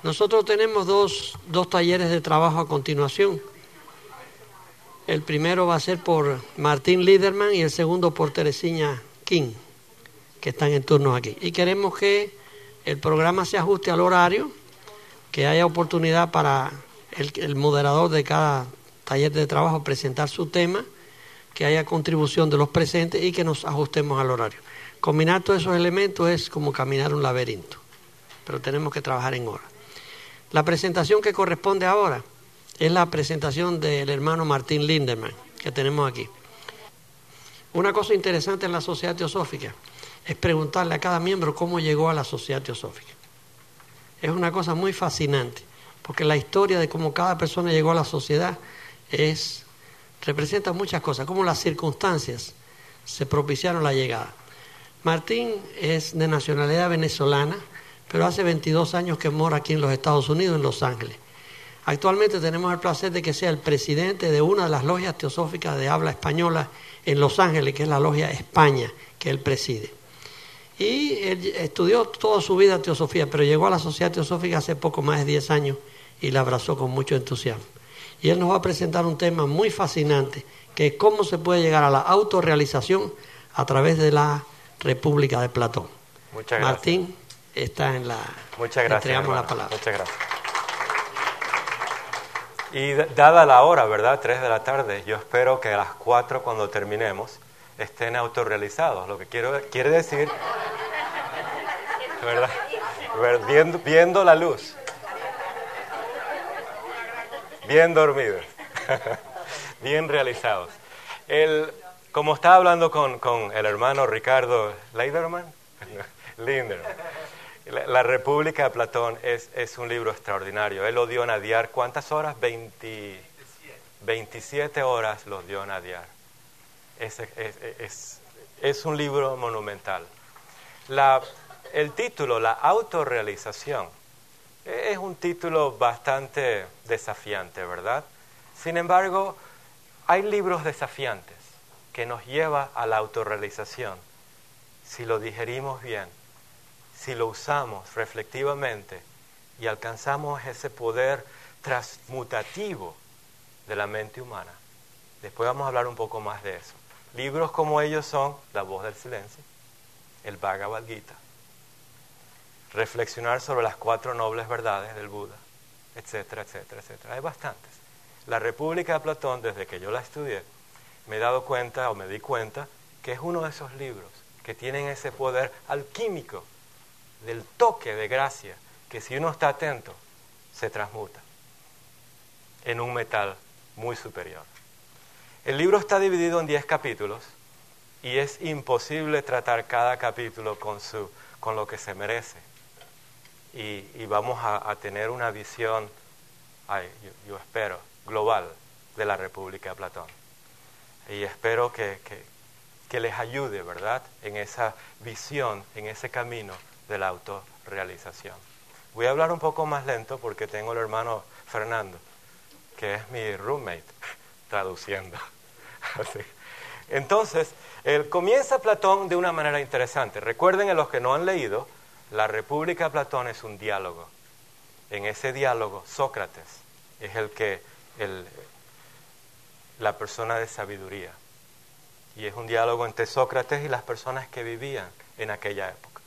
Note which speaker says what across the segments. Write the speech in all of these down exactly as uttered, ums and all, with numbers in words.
Speaker 1: Nosotros tenemos dos, dos talleres de trabajo a continuación. El primero va a ser por Martín Liderman y el segundo por Teresina King, que están en turnos aquí. Y queremos que el programa se ajuste al horario, que haya oportunidad para el, el moderador de cada taller de trabajo presentar su tema, que haya contribución de los presentes y que nos ajustemos al horario. Combinar todos esos elementos es como caminar un laberinto, pero tenemos que trabajar en hora. La presentación que corresponde ahora es la presentación del hermano Martín Lindemann, que tenemos aquí. Una cosa interesante en la Sociedad Teosófica es preguntarle a cada miembro cómo llegó a la Sociedad Teosófica. Es una cosa muy fascinante, porque la historia de cómo cada persona llegó a la sociedad es, representa muchas cosas, cómo las circunstancias se propiciaron la llegada. Martín es de nacionalidad venezolana, pero hace veintidós años que mora aquí en los Estados Unidos, en Los Ángeles. Actualmente tenemos el placer de que sea el presidente de una de las logias teosóficas de habla española en Los Ángeles, que es la Logia España, que él preside. Y él estudió toda su vida teosofía, pero llegó a la Sociedad Teosófica hace poco más de diez años y la abrazó con mucho entusiasmo. Y él nos va a presentar un tema muy fascinante, que es cómo se puede llegar a la autorrealización a través de la República de Platón.
Speaker 2: Muchas gracias.
Speaker 1: Martín está en la...
Speaker 2: Muchas gracias,
Speaker 1: entregamos
Speaker 2: hermano.
Speaker 1: la palabra.
Speaker 2: Muchas gracias. Y dada la hora, ¿verdad? Tres de la tarde, yo espero que a las cuatro, cuando terminemos, estén autorrealizados. Lo que quiero, quiere decir, ¿verdad? Viendo, viendo la luz. Bien dormidos. Bien realizados. El, como estaba hablando con, con el hermano Ricardo Leiderman, Linderman, la, la República de Platón es, es un libro extraordinario. Él lo dio a nadiar, ¿cuántas horas? veinte, veintisiete horas lo dio a nadiar. Es, es, es, es un libro monumental. La, el título, la autorrealización, es un título bastante desafiante, ¿verdad? Sin embargo, hay libros desafiantes que nos llevan a la autorrealización si lo digerimos bien, si lo usamos reflectivamente y alcanzamos ese poder transmutativo de la mente humana. Después vamos a hablar un poco más de eso. Libros como ellos son La Voz del Silencio, el Bhagavad Gita, reflexionar sobre las cuatro nobles verdades del Buda, etcétera, etcétera, etcétera. Hay bastantes. La República de Platón, desde que yo la estudié, me he dado cuenta o me di cuenta que es uno de esos libros que tienen ese poder alquímico del toque de gracia que si uno está atento se transmuta en un metal muy superior. El libro está dividido en diez capítulos y es imposible tratar cada capítulo con, su, con lo que se merece. Y, y vamos a, a tener una visión, ay, yo, yo espero, global de la República de Platón. Y espero que, que, que les ayude, ¿verdad?, en esa visión, en ese camino de la autorrealización. Voy a hablar un poco más lento porque tengo el hermano Fernando, que es mi roommate, traduciendo. Así. Entonces, él comienza Platón de una manera interesante. Recuerden, a los que no han leído, la República de Platón es un diálogo. En ese diálogo, Sócrates es el que, el, la persona de sabiduría. Y es un diálogo entre Sócrates y las personas que vivían en aquella época.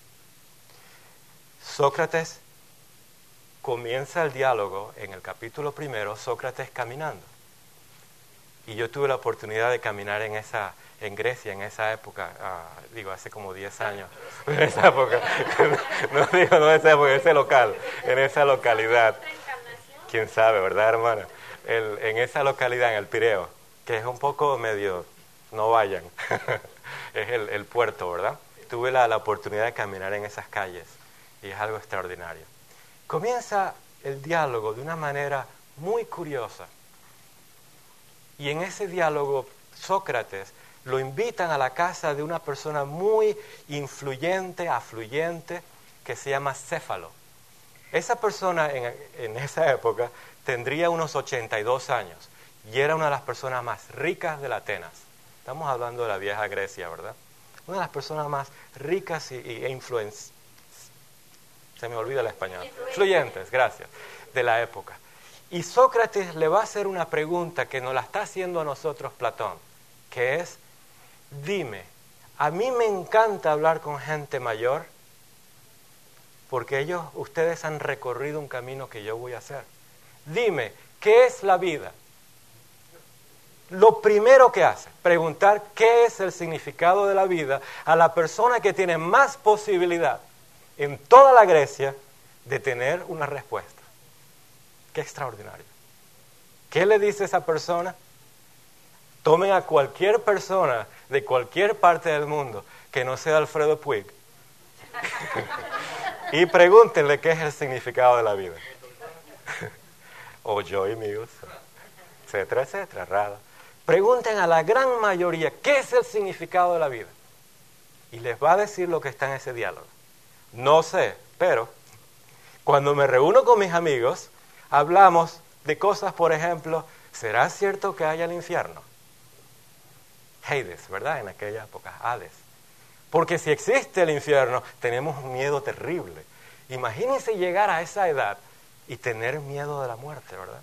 Speaker 2: Sócrates comienza el diálogo en el capítulo primero, Sócrates caminando. Y yo tuve la oportunidad de caminar en esa, en Grecia, en esa época, uh, digo, hace como diez años, en esa época, no digo, no en esa época, en ese local, en esa localidad, quién sabe, ¿verdad, hermana? El, en esa localidad, en el Pireo, que es un poco medio, no vayan, es el, el puerto, ¿verdad? Tuve la, la oportunidad de caminar en esas calles y es algo extraordinario. Comienza el diálogo de una manera muy curiosa. Y en ese diálogo, Sócrates lo invitan a la casa de una persona muy influyente, afluyente, que se llama Céfalo. Esa persona en, en esa época tendría unos ochenta y dos años y era una de las personas más ricas de la Atenas. Estamos hablando de la vieja Grecia, ¿verdad? Una de las personas más ricas y, y, e influenciadas se me olvida el español, influyentes, gracias, de la época. Y Sócrates le va a hacer una pregunta que nos la está haciendo a nosotros Platón, que es, dime, a mí me encanta hablar con gente mayor, porque ellos, ustedes han recorrido un camino que yo voy a hacer. Dime, ¿qué es la vida? Lo primero que hace, preguntar qué es el significado de la vida a la persona que tiene más posibilidad en toda la Grecia de tener una respuesta. Qué extraordinario. ¿Qué le dice esa persona? Tomen a cualquier persona de cualquier parte del mundo que no sea Alfredo Puig y pregúntenle qué es el significado de la vida. O Joey Mills, etcétera, etcétera, Rada. Pregunten a la gran mayoría qué es el significado de la vida. Y les va a decir lo que está en ese diálogo. No sé, pero cuando me reúno con mis amigos, hablamos de cosas, por ejemplo, ¿será cierto que haya el infierno? Hades, ¿verdad? En aquella época, Hades. Porque si existe el infierno, tenemos un miedo terrible. Imagínense llegar a esa edad y tener miedo de la muerte, ¿verdad?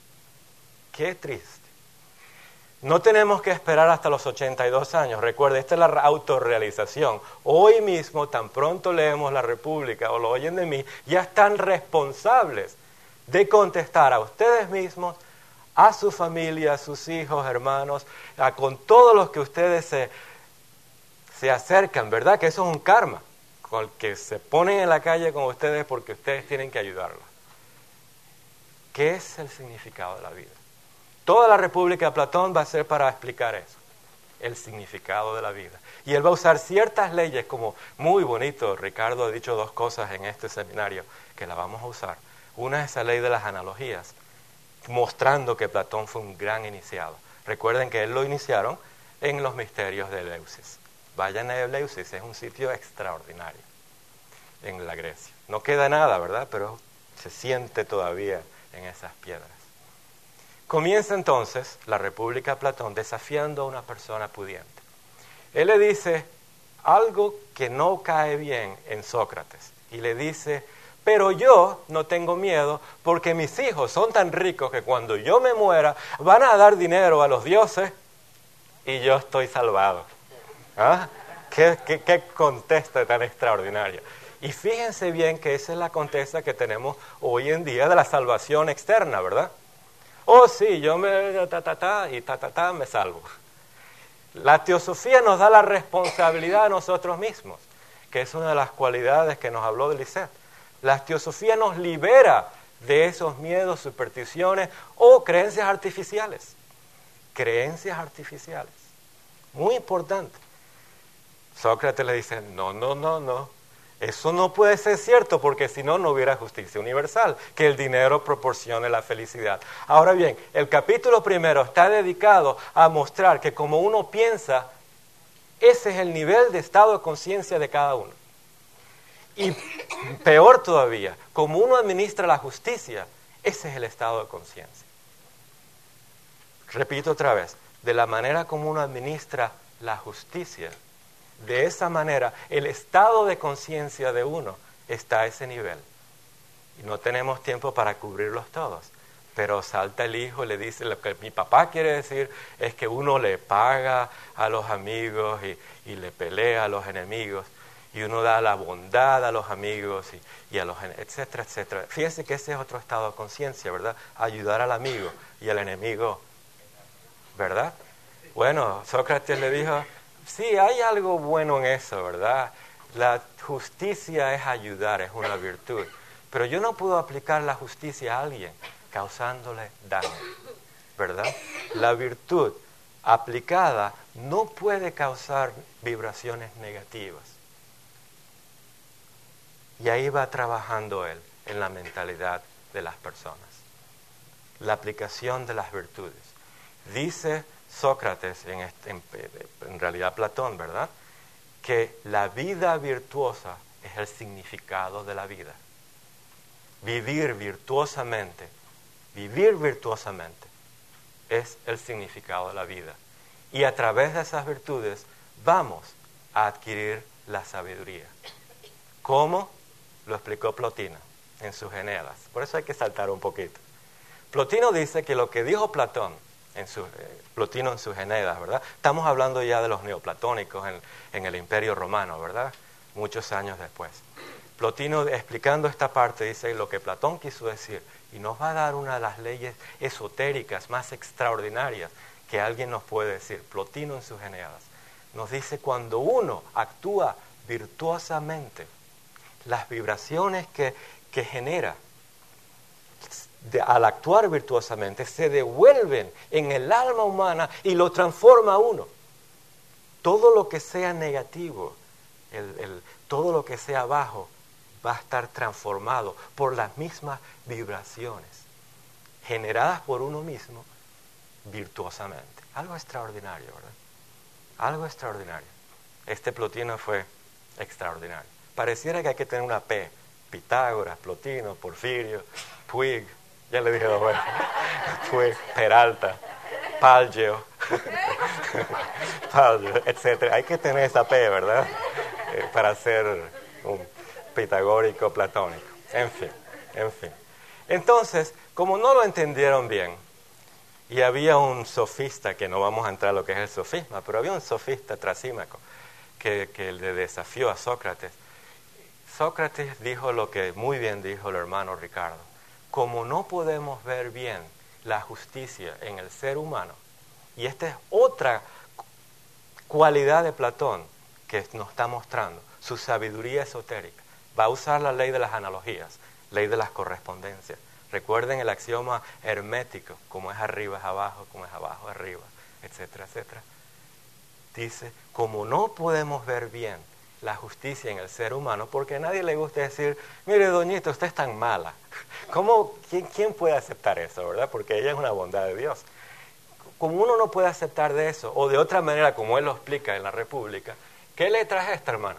Speaker 2: Qué triste. No tenemos que esperar hasta los ochenta y dos años. Recuerde, esta es la autorrealización. Hoy mismo, tan pronto leemos La República o lo oyen de mí, ya están responsables de contestar a ustedes mismos, a su familia, a sus hijos, hermanos, a con todos los que ustedes se, se acercan, ¿verdad? Que eso es un karma, con el que se ponen en la calle con ustedes porque ustedes tienen que ayudarlos. ¿Qué es el significado de la vida? Toda la República de Platón va a ser para explicar eso, el significado de la vida. Y él va a usar ciertas leyes, como muy bonito, Ricardo ha dicho dos cosas en este seminario que la vamos a usar. Una es esa ley de las analogías, mostrando que Platón fue un gran iniciado. Recuerden que él lo iniciaron en los misterios de Eleusis. Vayan a Eleusis, es un sitio extraordinario en la Grecia. No queda nada, ¿verdad? Pero se siente todavía en esas piedras. Comienza entonces la República de Platón desafiando a una persona pudiente. Él le dice algo que no cae bien en Sócrates y le dice, pero yo no tengo miedo porque mis hijos son tan ricos que cuando yo me muera van a dar dinero a los dioses y yo estoy salvado. ¿Ah? ¿Qué, qué, qué contesta tan extraordinaria? Y fíjense bien que esa es la contesta que tenemos hoy en día de la salvación externa, ¿verdad? Oh, sí, yo me ta, ta, ta, y ta, ta, ta, me salvo. La teosofía nos da la responsabilidad a nosotros mismos, que es una de las cualidades que nos habló de Lisette. La teosofía nos libera de esos miedos, supersticiones o creencias artificiales. Creencias artificiales. Muy importante. Sócrates le dice, no, no, no, no. Eso no puede ser cierto porque si no, no hubiera justicia universal, que el dinero proporcione la felicidad. Ahora bien, el capítulo primero está dedicado a mostrar que como uno piensa, ese es el nivel de estado de conciencia de cada uno. Y peor todavía, como uno administra la justicia, ese es el estado de conciencia. Repito otra vez, de la manera como uno administra la justicia, de esa manera, el estado de conciencia de uno está a ese nivel. Y no tenemos tiempo para cubrirlos todos. Pero salta el hijo y le dice, lo que mi papá quiere decir es que uno le paga a los amigos y, y le pelea a los enemigos. Y uno da la bondad a los amigos y, y a los etcétera, etcétera. Fíjense que ese es otro estado de conciencia, ¿verdad? Ayudar al amigo y al enemigo, ¿verdad? Bueno, Sócrates le dijo, sí, hay algo bueno en eso, ¿verdad? La justicia es ayudar, es una virtud. Pero yo no puedo aplicar la justicia a alguien causándole daño, ¿verdad? La virtud aplicada no puede causar vibraciones negativas. Y ahí va trabajando él en la mentalidad de las personas. La aplicación de las virtudes. Dice Sócrates, en, este, en, en realidad Platón, ¿verdad? Que la vida virtuosa es el significado de la vida. Vivir virtuosamente, vivir virtuosamente es el significado de la vida. Y a través de esas virtudes vamos a adquirir la sabiduría. ¿Cómo? lo explicó Plotino en sus Eneas. Por eso hay que saltar un poquito. Plotino dice que lo que dijo Platón, en su, eh, Plotino en sus Eneas, ¿verdad? Estamos hablando ya de los neoplatónicos en, en el Imperio Romano, ¿verdad? Muchos años después. Plotino, explicando esta parte, dice lo que Platón quiso decir, y nos va a dar una de las leyes esotéricas más extraordinarias que alguien nos puede decir. Plotino en sus Eneas nos dice, cuando uno actúa virtuosamente, las vibraciones que, que genera de, al actuar virtuosamente se devuelven en el alma humana y lo transforma a uno. Todo lo que sea negativo, el, el, todo lo que sea bajo, va a estar transformado por las mismas vibraciones generadas por uno mismo virtuosamente. Algo extraordinario, ¿verdad? Algo extraordinario. Este Plotino fue extraordinario. Pareciera que hay que tener una P. Pitágoras, Plotino, Porfirio, Puig, ya le dije dos veces. Puig, Peralta, Palgeo, Palgeo, etcétera. Hay que tener esa P, ¿verdad? Eh, para ser un pitagórico, platónico. En fin, en fin. Entonces, como no lo entendieron bien, y había un sofista, que no vamos a entrar a lo que es el sofisma, pero había un sofista trasímaco que, que le desafió a Sócrates. Sócrates dijo lo que muy bien dijo el hermano Ricardo. Como no podemos ver bien la justicia en el ser humano, y esta es otra cualidad de Platón que nos está mostrando, su sabiduría esotérica. Va a usar la ley de las analogías, ley de las correspondencias. Recuerden el axioma hermético, como es arriba es abajo, como es abajo es arriba, etcétera, etcétera. Dice, como no podemos ver bien la justicia en el ser humano, porque a nadie le gusta decir, mire doñita, usted es tan mala. ¿Cómo, quién, quién puede aceptar eso, verdad? Porque ella es una bondad de Dios. Como uno no puede aceptar de eso, o de otra manera, como él lo explica en la República, ¿qué letra es esta, hermano?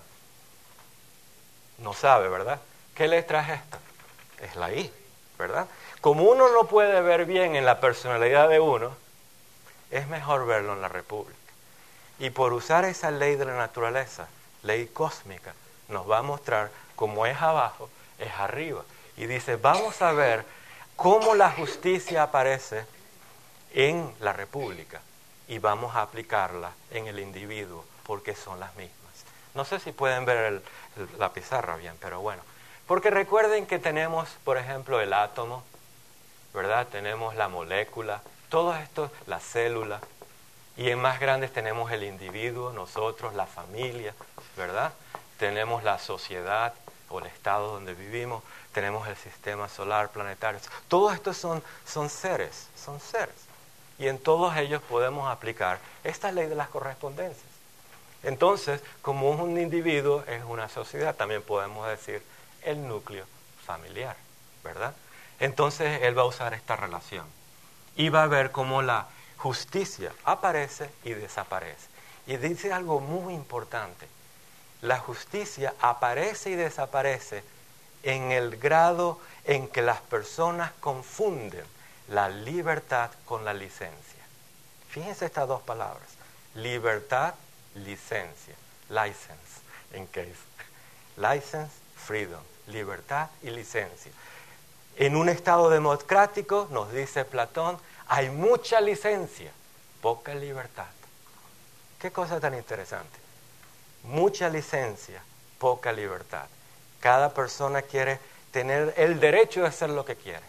Speaker 2: No sabe, ¿verdad? ¿Qué letra es esta? Es la I, ¿verdad? Como uno no puede ver bien en la personalidad de uno, es mejor verlo en la República. Y por usar esa ley de la naturaleza, ley cósmica, nos va a mostrar cómo es abajo, es arriba. Y dice, vamos a ver cómo la justicia aparece en la República y vamos a aplicarla en el individuo, porque son las mismas. No sé si pueden ver el, el, la pizarra bien, pero bueno. Porque recuerden que tenemos, por ejemplo, el átomo, ¿verdad? Tenemos la molécula, todo esto, la célula. Y en más grandes tenemos el individuo, nosotros, la familia, ¿verdad? Tenemos la sociedad o el estado donde vivimos, tenemos el sistema solar, planetario. Todos estos son, son seres, son seres. Y en todos ellos podemos aplicar esta ley de las correspondencias. Entonces, como un individuo es una sociedad, también podemos decir el núcleo familiar, ¿verdad? Entonces, él va a usar esta relación. Y va a ver cómo la justicia aparece y desaparece. Y dice algo muy importante. La justicia aparece y desaparece en el grado en que las personas confunden la libertad con la licencia. Fíjense estas dos palabras. Libertad, licencia. License, in case. License, freedom. Libertad y licencia. En un estado democrático, nos dice Platón, hay mucha licencia, poca libertad. Qué cosa tan interesante. Mucha licencia, poca libertad. Cada persona quiere tener el derecho de hacer lo que quiere.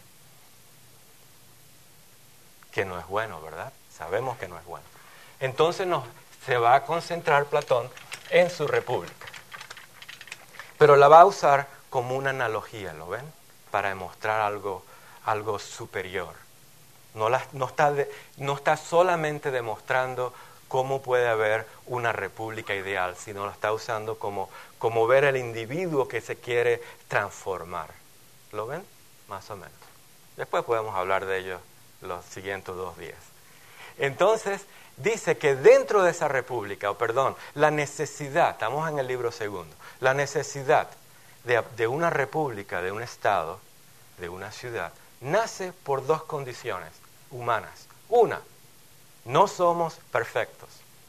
Speaker 2: Que no es bueno, ¿verdad? Sabemos que no es bueno. Entonces nos, se va a concentrar Platón en su República. Pero la va a usar como una analogía, ¿lo ven? Para demostrar algo, algo superior. No, la, no, está de, no está solamente demostrando cómo puede haber una república ideal, sino lo está usando como, como ver el individuo que se quiere transformar. ¿Lo ven? Más o menos. Después podemos hablar de ello los siguientes dos días. Entonces, dice que dentro de esa república, o perdón, la necesidad, estamos en el libro segundo, la necesidad de, de una república, de un estado, de una ciudad, nace por dos condiciones humanas. Una, no somos perfectos.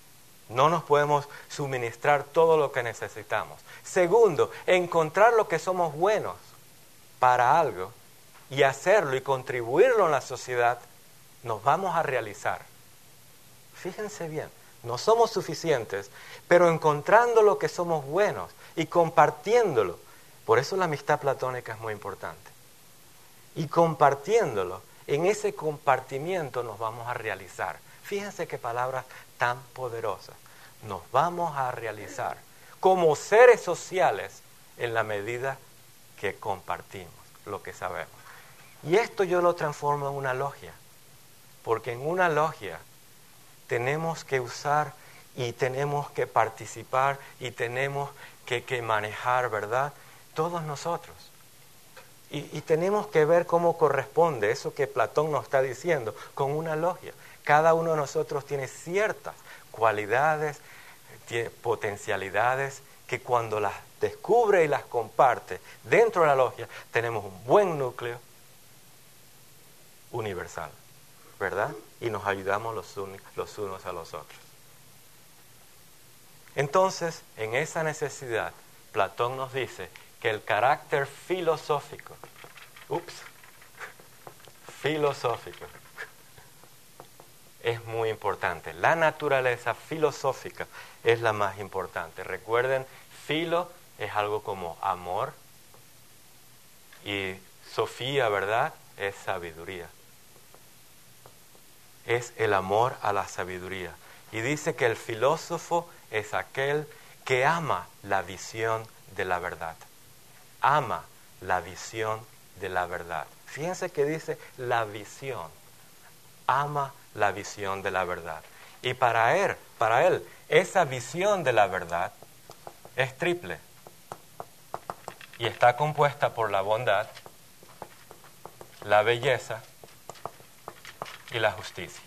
Speaker 2: No nos podemos suministrar todo lo que necesitamos. Segundo, encontrar lo que somos buenos para algo y hacerlo y contribuirlo en la sociedad, nos vamos a realizar. Fíjense bien, no somos suficientes, pero encontrando lo que somos buenos y compartiéndolo. Por eso la amistad platónica es muy importante. Y compartiéndolo, en ese compartimiento nos vamos a realizar. Fíjense qué palabras tan poderosas. Nos vamos a realizar como seres sociales en la medida que compartimos lo que sabemos. Y esto yo lo transformo en una logia, porque en una logia tenemos que usar y tenemos que participar y tenemos que, que manejar, ¿verdad? Todos nosotros. Y, y tenemos que ver cómo corresponde eso que Platón nos está diciendo con una logia. Cada uno de nosotros tiene ciertas cualidades, tiene potencialidades que cuando las descubre y las comparte dentro de la logia, tenemos un buen núcleo universal, ¿verdad? Y nos ayudamos los, un, los unos a los otros. Entonces, en esa necesidad, Platón nos dice que el carácter filosófico, ups, filosófico, es muy importante. La naturaleza filosófica es la más importante. Recuerden, filo es algo como amor y sofía, ¿verdad? Es sabiduría. Es el amor a la sabiduría. Y dice que el filósofo es aquel que ama la visión de la verdad. Ama la visión de la verdad. Fíjense que dice la visión. Ama la visión de la verdad. Y para él, para él, esa visión de la verdad es triple. Y está compuesta por la bondad, la belleza y la justicia.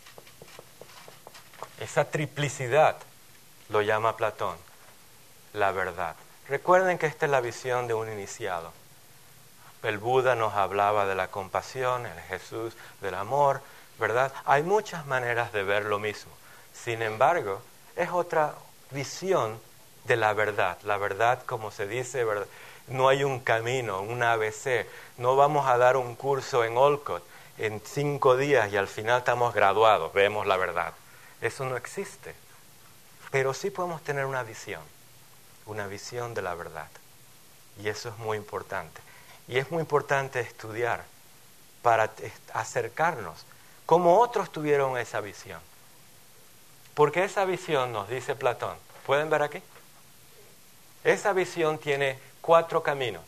Speaker 2: Esa triplicidad lo llama Platón la verdad. Recuerden que esta es la visión de un iniciado. El Buda nos hablaba de la compasión, el Jesús del amor, ¿verdad? Hay muchas maneras de ver lo mismo. Sin embargo, es otra visión de la verdad. La verdad, como se dice, ¿verdad? No hay un camino, un A B C. No vamos a dar un curso en Olcott en cinco días y al final estamos graduados, vemos la verdad. Eso no existe. Pero sí podemos tener una visión, una visión de la verdad. Y eso es muy importante. Y es muy importante estudiar para acercarnos como otros tuvieron esa visión. Porque esa visión, nos dice Platón, ¿pueden ver aquí? Esa visión tiene cuatro caminos.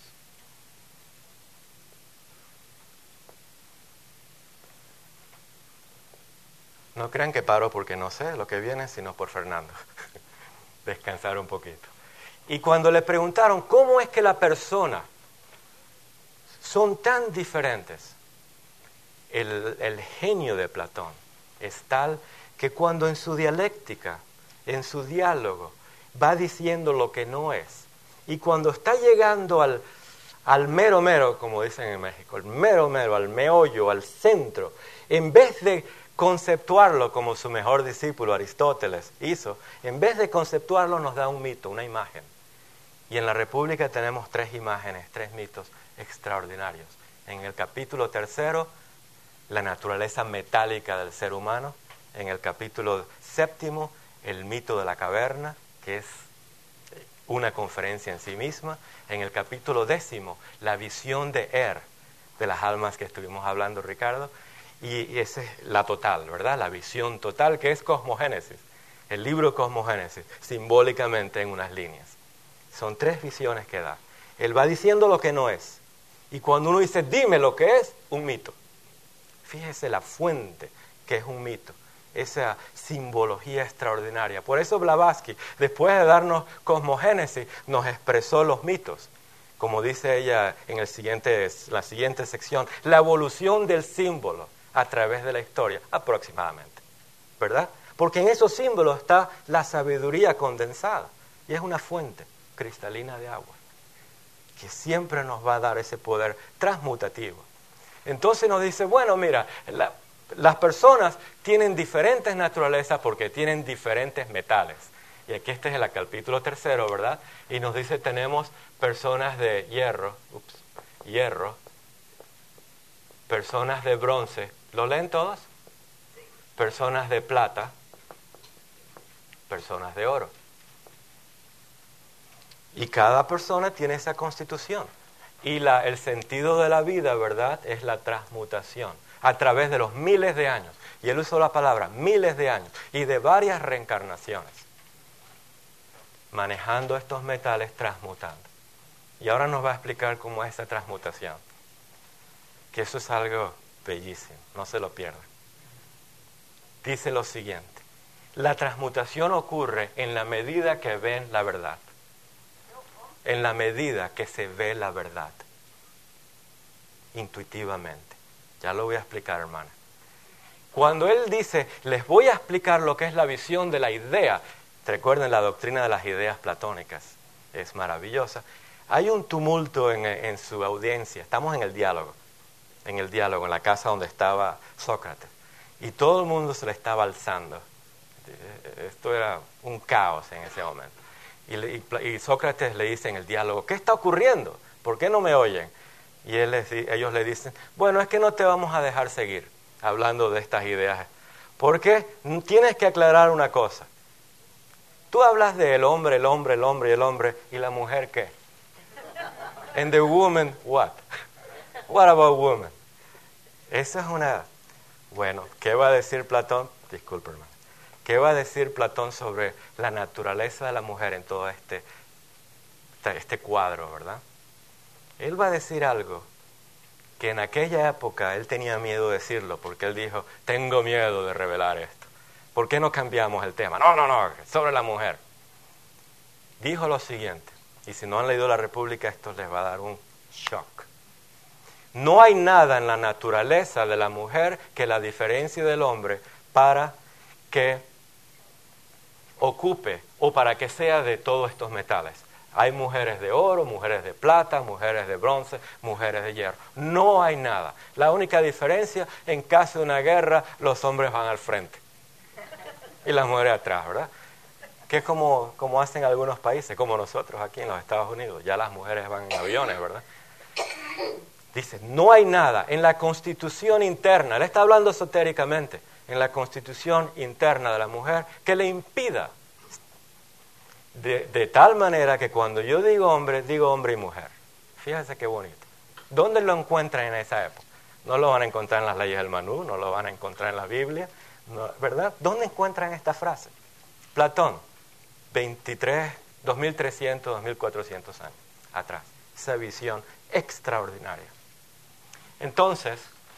Speaker 2: No crean que paro porque no sé lo que viene, sino por Fernando. Descansar un poquito. Y cuando le preguntaron cómo es que la persona son tan diferentes, el, el genio de Platón es tal que cuando en su dialéctica, en su diálogo, va diciendo lo que no es, y cuando está llegando al, al mero mero, como dicen en México, el mero mero, al meollo, al centro, en vez de conceptuarlo como su mejor discípulo Aristóteles hizo, en vez de conceptuarlo nos da un mito, una imagen. Y en la República tenemos tres imágenes, tres mitos extraordinarios. En el capítulo tercero, la naturaleza metálica del ser humano. En el capítulo séptimo, el mito de la caverna, que es una conferencia en sí misma. En el capítulo décimo, la visión de Er, de las almas que estuvimos hablando, Ricardo. Y, y esa es la total, ¿verdad? La visión total, que es Cosmogénesis. El libro Cosmogénesis, simbólicamente en unas líneas. Son tres visiones que da. Él va diciendo lo que no es. Y cuando uno dice, dime lo que es, un mito. Fíjese la fuente que es un mito. Esa simbología extraordinaria. Por eso Blavatsky, después de darnos Cosmogénesis, nos expresó los mitos. Como dice ella en el siguiente, la siguiente sección, la evolución del símbolo a través de la historia, aproximadamente. ¿Verdad? Porque en esos símbolos está la sabiduría condensada. Y es una fuente cristalina de agua, que siempre nos va a dar ese poder transmutativo. Entonces nos dice, bueno, mira, la, Las personas tienen diferentes naturalezas porque tienen diferentes metales. Y aquí este es el capítulo tercero, ¿verdad? Y nos dice, tenemos personas de hierro, ups, hierro, personas de bronce, ¿lo leen todos? Personas de plata, personas de oro. Y cada persona tiene esa constitución. Y la, el sentido de la vida, ¿verdad?, es la transmutación a través de los miles de años. Y él usó la palabra miles de años y de varias reencarnaciones, manejando estos metales, transmutando. Y ahora nos va a explicar cómo es esa transmutación. Que eso es algo bellísimo, no se lo pierdan. Dice lo siguiente: la transmutación ocurre en la medida que ven la verdad. En la medida que se ve la verdad. Intuitivamente. Ya lo voy a explicar, hermana. Cuando él dice, les voy a explicar lo que es la visión de la idea. Recuerden la doctrina de las ideas platónicas. Es maravillosa. Hay un tumulto en, en su audiencia. Estamos en el diálogo. En el diálogo, en la casa donde estaba Sócrates. Y todo el mundo se le estaba alzando. Esto era un caos en ese momento. Y, y, y Sócrates le dice en el diálogo, ¿qué está ocurriendo? ¿Por qué no me oyen? Y él les, ellos le dicen, bueno, es que no te vamos a dejar seguir hablando de estas ideas. Porque tienes que aclarar una cosa. Tú hablas de el hombre, el hombre, el hombre y el hombre, ¿y la mujer qué? And the woman, what? What about woman? Esa es una... Bueno, ¿qué va a decir Platón? Disculpe, hermano. ¿Qué va a decir Platón sobre la naturaleza de la mujer en todo este, este cuadro, verdad? Él va a decir algo que en aquella época él tenía miedo de decirlo, porque él dijo, tengo miedo de revelar esto. ¿Por qué no cambiamos el tema? No, no, no, sobre la mujer. Dijo lo siguiente, y si no han leído La República, esto les va a dar un shock. No hay nada en la naturaleza de la mujer que la diferencie del hombre para que ocupe o para que sea de todos estos metales. Hay mujeres de oro, mujeres de plata, mujeres de bronce, mujeres de hierro. No hay nada. La única diferencia, en caso de una guerra, los hombres van al frente y las mujeres atrás, ¿verdad? Que es como, como hacen algunos países, como nosotros aquí en los Estados Unidos. Ya las mujeres van en aviones, ¿verdad? Dice, no hay nada en la constitución interna, él está hablando esotéricamente, en la constitución interna de la mujer que le impida. De, de tal manera que cuando yo digo hombre, digo hombre y mujer. Fíjense qué bonito. ¿Dónde lo encuentran en esa época? No lo van a encontrar en las leyes del Manú, no lo van a encontrar en la Biblia, no, ¿verdad? ¿Dónde encuentran esta frase? Platón, veintitrés, dos mil trescientos, dos mil cuatrocientos años atrás. Esa visión extraordinaria. Entonces,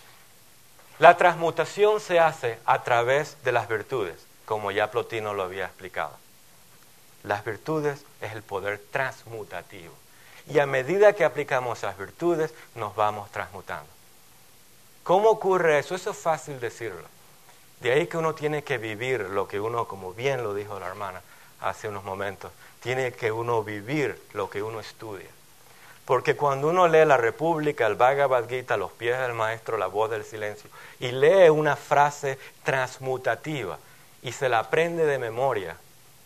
Speaker 2: la transmutación se hace a través de las virtudes, como ya Plotino lo había explicado. Las virtudes es el poder transmutativo. Y a medida que aplicamos esas virtudes, nos vamos transmutando. ¿Cómo ocurre eso? Eso es fácil decirlo. De ahí que uno tiene que vivir lo que uno, como bien lo dijo la hermana hace unos momentos, tiene que uno vivir lo que uno estudia. Porque cuando uno lee La República, el Bhagavad Gita, Los pies del maestro, La voz del silencio, y lee una frase transmutativa y se la aprende de memoria,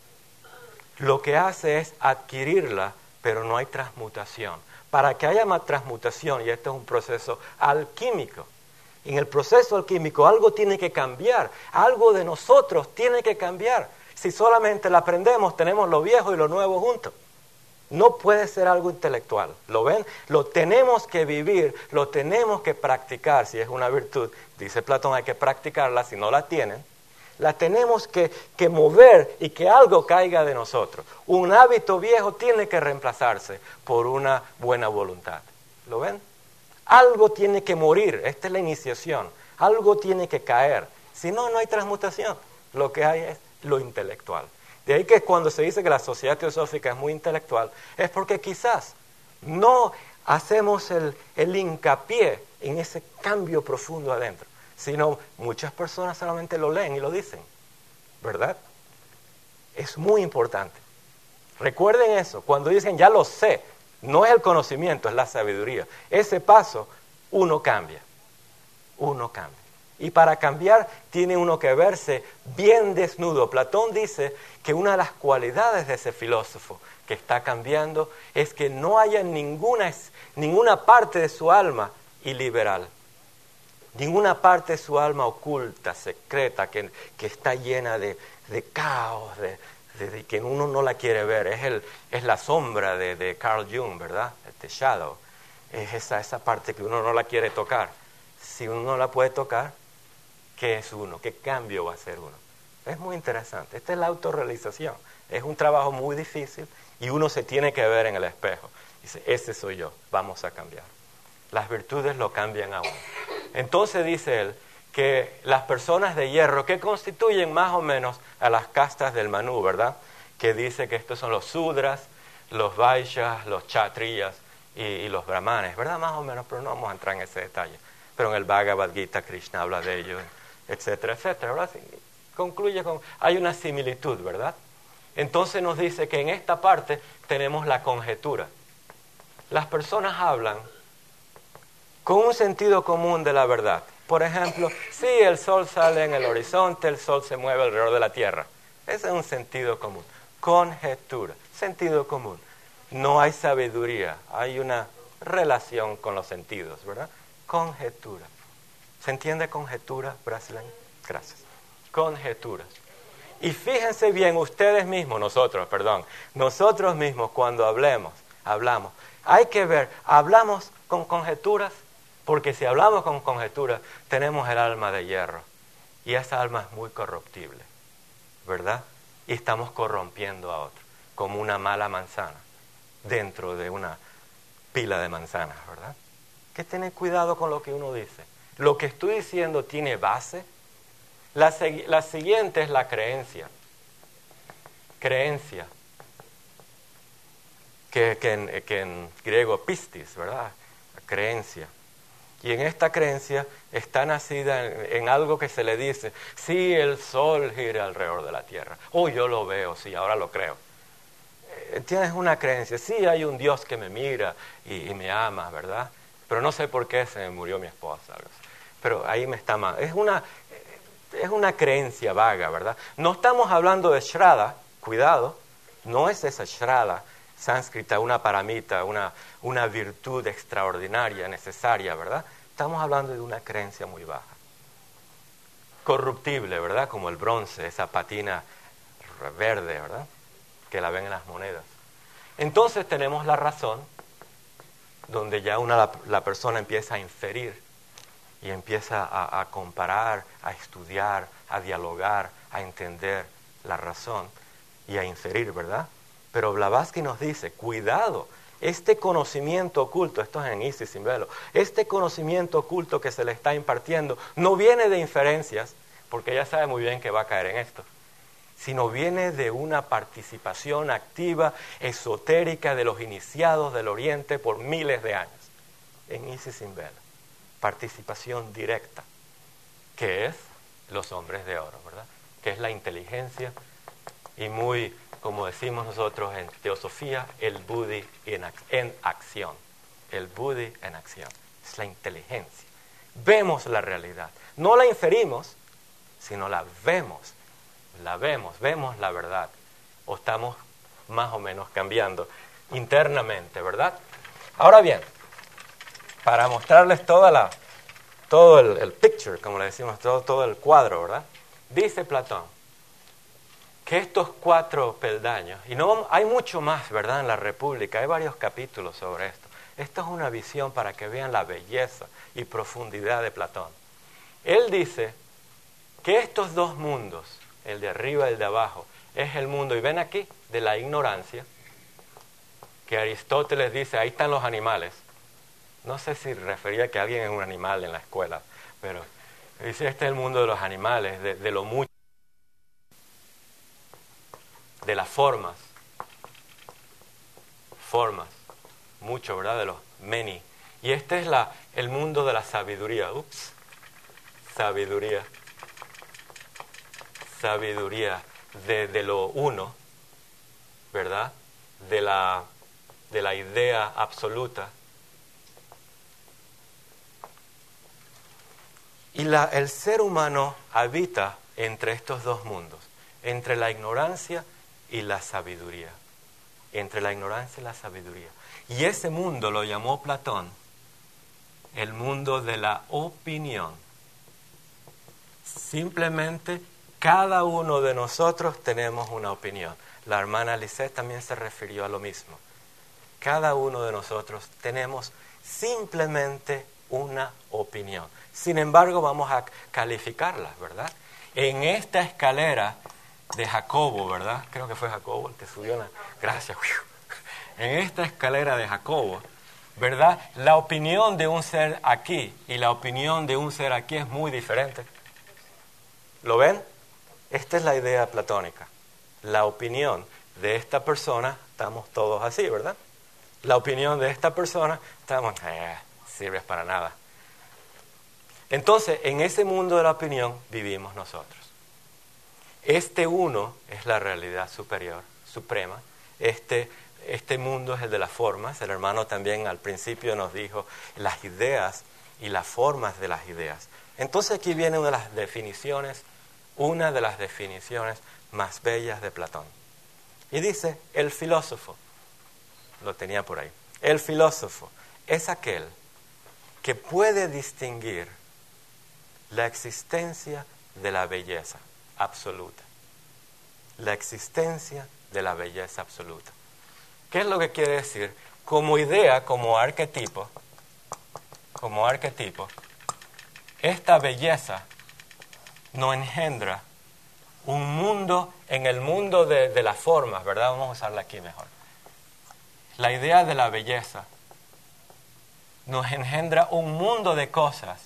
Speaker 2: lo que hace es adquirirla, pero no hay transmutación. Para que haya más transmutación, y este es un proceso alquímico, en el proceso alquímico algo tiene que cambiar, algo de nosotros tiene que cambiar. Si solamente la aprendemos, tenemos lo viejo y lo nuevo juntos. No puede ser algo intelectual, ¿lo ven? Lo tenemos que vivir, lo tenemos que practicar, si es una virtud. Dice Platón, hay que practicarla, si no la tienen. La tenemos que, que mover y que algo caiga de nosotros. Un hábito viejo tiene que reemplazarse por una buena voluntad. ¿Lo ven? Algo tiene que morir, esta es la iniciación. Algo tiene que caer, si no, no hay transmutación. Lo que hay es lo intelectual. De ahí que cuando se dice que la sociedad teosófica es muy intelectual, es porque quizás no hacemos el, el hincapié en ese cambio profundo adentro, sino muchas personas solamente lo leen y lo dicen, ¿verdad? Es muy importante. Recuerden eso, cuando dicen ya lo sé, no es el conocimiento, es la sabiduría. Ese paso, uno cambia, uno cambia. Y para cambiar tiene uno que verse bien desnudo. Platón dice que una de las cualidades de ese filósofo que está cambiando es que no haya ninguna, ninguna parte de su alma iliberal. Ninguna parte de su alma oculta, secreta, que, que está llena de, de caos, de, de, de que uno no la quiere ver. Es, el, es la sombra de, de Carl Jung, ¿verdad? The Shadow. Es esa, esa parte que uno no la quiere tocar. Si uno no la puede tocar, ¿qué es uno? ¿Qué cambio va a ser uno? Es muy interesante. Esta es la autorrealización. Es un trabajo muy difícil y uno se tiene que ver en el espejo. Dice, ese soy yo, vamos a cambiar. Las virtudes lo cambian a uno. Entonces dice él que las personas de hierro, que constituyen más o menos a las castas del Manú, ¿verdad? Que dice que estos son los Sudras, los Vaishyas, los Kshatriyas y, y los Brahmanes, ¿verdad? Más o menos, pero no vamos a entrar en ese detalle. Pero en el Bhagavad Gita Krishna habla de ello, etcétera, etcétera, ¿verdad? Concluye con, hay una similitud, ¿verdad? Entonces nos dice que en esta parte tenemos la conjetura. Las personas hablan con un sentido común de la verdad. Por ejemplo, si el sol sale en el horizonte, el sol se mueve alrededor de la tierra. Ese es un sentido común. Conjetura, sentido común. No hay sabiduría, hay una relación con los sentidos, ¿verdad? Conjetura. ¿Se entiende conjetura brasileña? Gracias. Conjeturas. Y fíjense bien ustedes mismos, nosotros, perdón, nosotros mismos cuando hablemos, hablamos. Hay que ver, hablamos con conjeturas, porque si hablamos con conjeturas, tenemos el alma de hierro. Y esa alma es muy corruptible, ¿verdad? Y estamos corrompiendo a otro, como una mala manzana, dentro de una pila de manzanas, ¿verdad? Hay que tener cuidado con lo que uno dice. Lo que estoy diciendo tiene base. La, la siguiente es la creencia. Creencia. Que, que, en, que en griego pistis, ¿verdad? Creencia. Y en esta creencia está nacida en, en algo que se le dice, sí, el sol gira alrededor de la tierra. Oh, yo lo veo, sí, ahora lo creo. Eh, tienes una creencia, sí, hay un Dios que me mira y, y me ama, ¿verdad? Pero no sé por qué se me murió mi esposa. Pero ahí me está mal. Es una, es una creencia vaga, ¿verdad? No estamos hablando de Shraddha, cuidado, no es esa Shraddha sánscrita, una paramita, una, una virtud extraordinaria, necesaria, ¿verdad? Estamos hablando de una creencia muy baja. Corruptible, ¿verdad? Como el bronce, esa patina verde, ¿verdad? Que la ven en las monedas. Entonces tenemos la razón, donde ya una, la, la persona empieza a inferir y empieza a, a comparar, a estudiar, a dialogar, a entender la razón y a inferir, ¿verdad? Pero Blavatsky nos dice, cuidado, este conocimiento oculto, esto es en Isis sin velo, este conocimiento oculto que se le está impartiendo no viene de inferencias, porque ella sabe muy bien que va a caer en esto, sino viene de una participación activa, esotérica de los iniciados del Oriente por miles de años, en Isis sin velo, participación directa, que es los hombres de oro, ¿verdad? Que es la inteligencia y muy, como decimos nosotros en teosofía, el buddhi en, ac- en acción. El buddhi en acción. Es la inteligencia. Vemos la realidad. No la inferimos, sino la vemos. La vemos, vemos la verdad. O estamos más o menos cambiando internamente, ¿verdad? Ahora bien, para mostrarles toda la, todo el, el picture, como le decimos, todo, todo el cuadro, ¿verdad? Dice Platón que estos cuatro peldaños, y no hay mucho más, ¿verdad? En la República, hay varios capítulos sobre esto. Esto es una visión para que vean la belleza y profundidad de Platón. Él dice que estos dos mundos, el de arriba y el de abajo, es el mundo, y ven aquí, de la ignorancia, que Aristóteles dice, ahí están los animales. No sé si refería a que alguien es un animal en la escuela, pero dice, este es el mundo de los animales, de, de lo mucho, de las formas, formas, mucho, ¿verdad? De los many. Y este es la, el mundo de la sabiduría. Ups, sabiduría. Sabiduría de, de lo uno, ¿verdad? De la, de la idea absoluta. Y la, el ser humano habita entre estos dos mundos, entre la ignorancia y la sabiduría. Entre la ignorancia y la sabiduría. Y ese mundo lo llamó Platón el mundo de la opinión. Simplemente cada uno de nosotros tenemos una opinión. La hermana Lisette también se refirió a lo mismo. Cada uno de nosotros tenemos simplemente una opinión. Sin embargo, vamos a calificarla, ¿verdad? En esta escalera de Jacobo, ¿verdad? Creo que fue Jacobo el que subió la... Gracias. En esta escalera de Jacobo, ¿verdad? La opinión de un ser aquí y la opinión de un ser aquí es muy diferente. ¿Lo ven? Esta es la idea platónica. La opinión de esta persona, estamos todos así, ¿verdad? La opinión de esta persona, estamos, eh, sirves para nada. Entonces, en ese mundo de la opinión vivimos nosotros. Este uno es la realidad superior, suprema. Este, este mundo es el de las formas. El hermano también al principio nos dijo las ideas y las formas de las ideas. Entonces aquí viene una de las definiciones, una de las definiciones más bellas de Platón. Y dice, el filósofo, lo tenía por ahí, el filósofo es aquel que puede distinguir la existencia de la belleza absoluta. La existencia de la belleza absoluta. ¿Qué es lo que quiere decir? Como idea, como arquetipo, como arquetipo, esta belleza no engendra un mundo en el mundo de, de las formas, ¿verdad? Vamos a usarla aquí mejor. La idea de la belleza nos engendra un mundo de cosas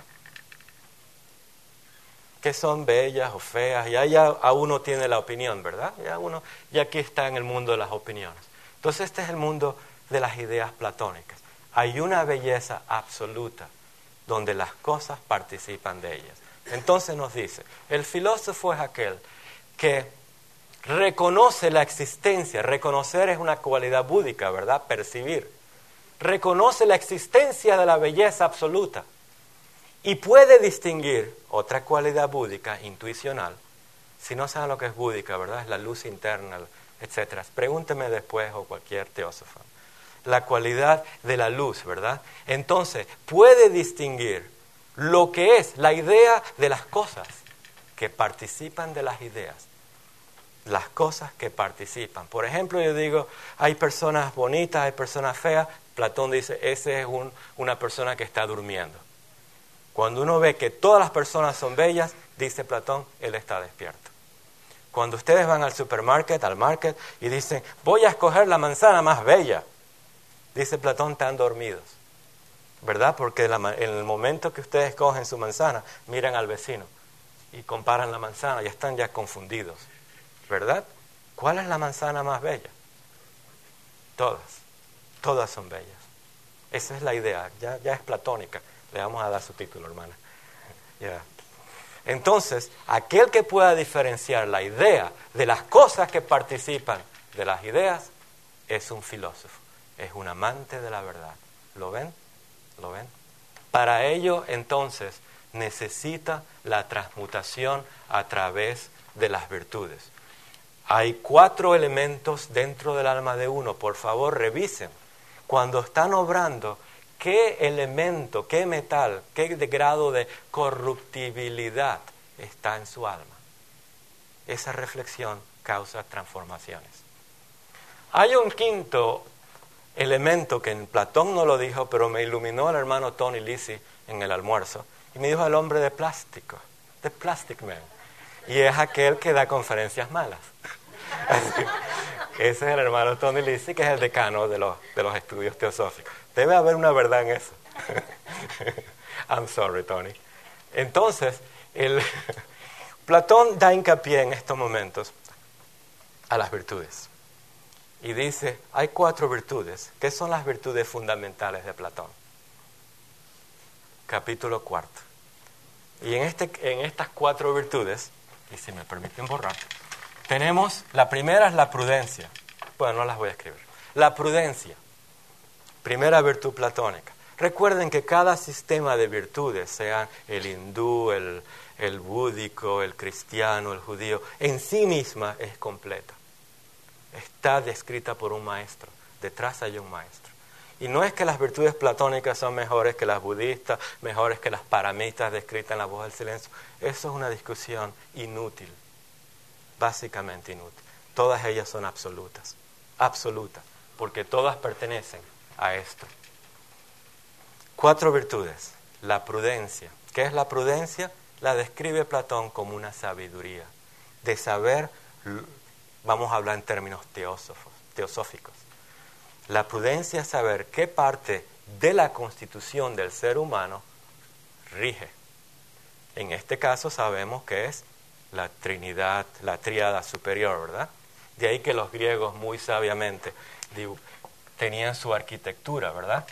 Speaker 2: que son bellas o feas, y ahí ya a uno tiene la opinión, ¿verdad? Ya uno, ya aquí está en el mundo de las opiniones. Entonces este es el mundo de las ideas platónicas. Hay una belleza absoluta donde las cosas participan de ellas. Entonces nos dice, el filósofo es aquel que reconoce la existencia. Reconocer es una cualidad búdica, ¿verdad? Percibir. Reconoce la existencia de la belleza absoluta y puede distinguir otra cualidad búdica, intuicional. Si no saben lo que es búdica, ¿verdad? Es la luz interna, etcétera. Pregúnteme después o cualquier teósofo. La cualidad de la luz, ¿verdad? Entonces, puede distinguir lo que es la idea de las cosas que participan de las ideas. Las cosas que participan. Por ejemplo, yo digo, hay personas bonitas, hay personas feas. Platón dice, ese es un, una persona que está durmiendo. Cuando uno ve que todas las personas son bellas, dice Platón, él está despierto. Cuando ustedes van al supermarket, al market, y dicen, voy a escoger la manzana más bella, dice Platón, están dormidos. ¿Verdad? Porque la, en el momento que ustedes cogen su manzana, miran al vecino y comparan la manzana y están ya confundidos. ¿Verdad? ¿Cuál es la manzana más bella? Todas. Todas son bellas. Esa es la idea. Ya, ya es platónica. Le vamos a dar su título, hermana. Yeah. Entonces, aquel que pueda diferenciar la idea de las cosas que participan de las ideas es un filósofo. Es un amante de la verdad. ¿Lo ven? ¿Lo ven? Para ello, entonces, necesita la transmutación a través de las virtudes. Hay cuatro elementos dentro del alma de uno. Por favor, revisen. Cuando están obrando, ¿qué elemento, qué metal, qué grado de corruptibilidad está en su alma? Esa reflexión causa transformaciones. Hay un quinto elemento que en Platón no lo dijo, pero me iluminó el hermano Tony Lisi en el almuerzo. Y me dijo el hombre de plástico, the plastic man. Y es aquel que da conferencias malas. Así, ese es el hermano Tony Lisi, que es el decano de los, de los estudios teosóficos. Debe haber una verdad en eso. I'm sorry, Tony. Entonces, el, Platón da hincapié en estos momentos a las virtudes. Y dice, hay cuatro virtudes. ¿Qué son las virtudes fundamentales de Platón? Capítulo cuarto. Y en, este, en estas cuatro virtudes, y si me permiten borrar, tenemos, la primera es la prudencia. Bueno, no las voy a escribir. La prudencia, primera virtud platónica. Recuerden que cada sistema de virtudes, sea el hindú, el, el búdico, el cristiano, el judío, en sí misma es completa. Está descrita por un maestro. Detrás hay un maestro. Y no es que las virtudes platónicas son mejores que las budistas, mejores que las paramitas descritas en la voz del silencio. Eso es una discusión inútil, básicamente inútil. Todas ellas son absolutas, absolutas, porque todas pertenecen a esto. Cuatro virtudes. La prudencia. ¿Qué es la prudencia? La describe Platón como una sabiduría. De saber, vamos a hablar en términos teósofos, teosóficos. La prudencia es saber qué parte de la constitución del ser humano rige. En este caso sabemos que es la Trinidad, la tríada superior, ¿verdad? De ahí que los griegos muy sabiamente tenían su arquitectura, ¿verdad?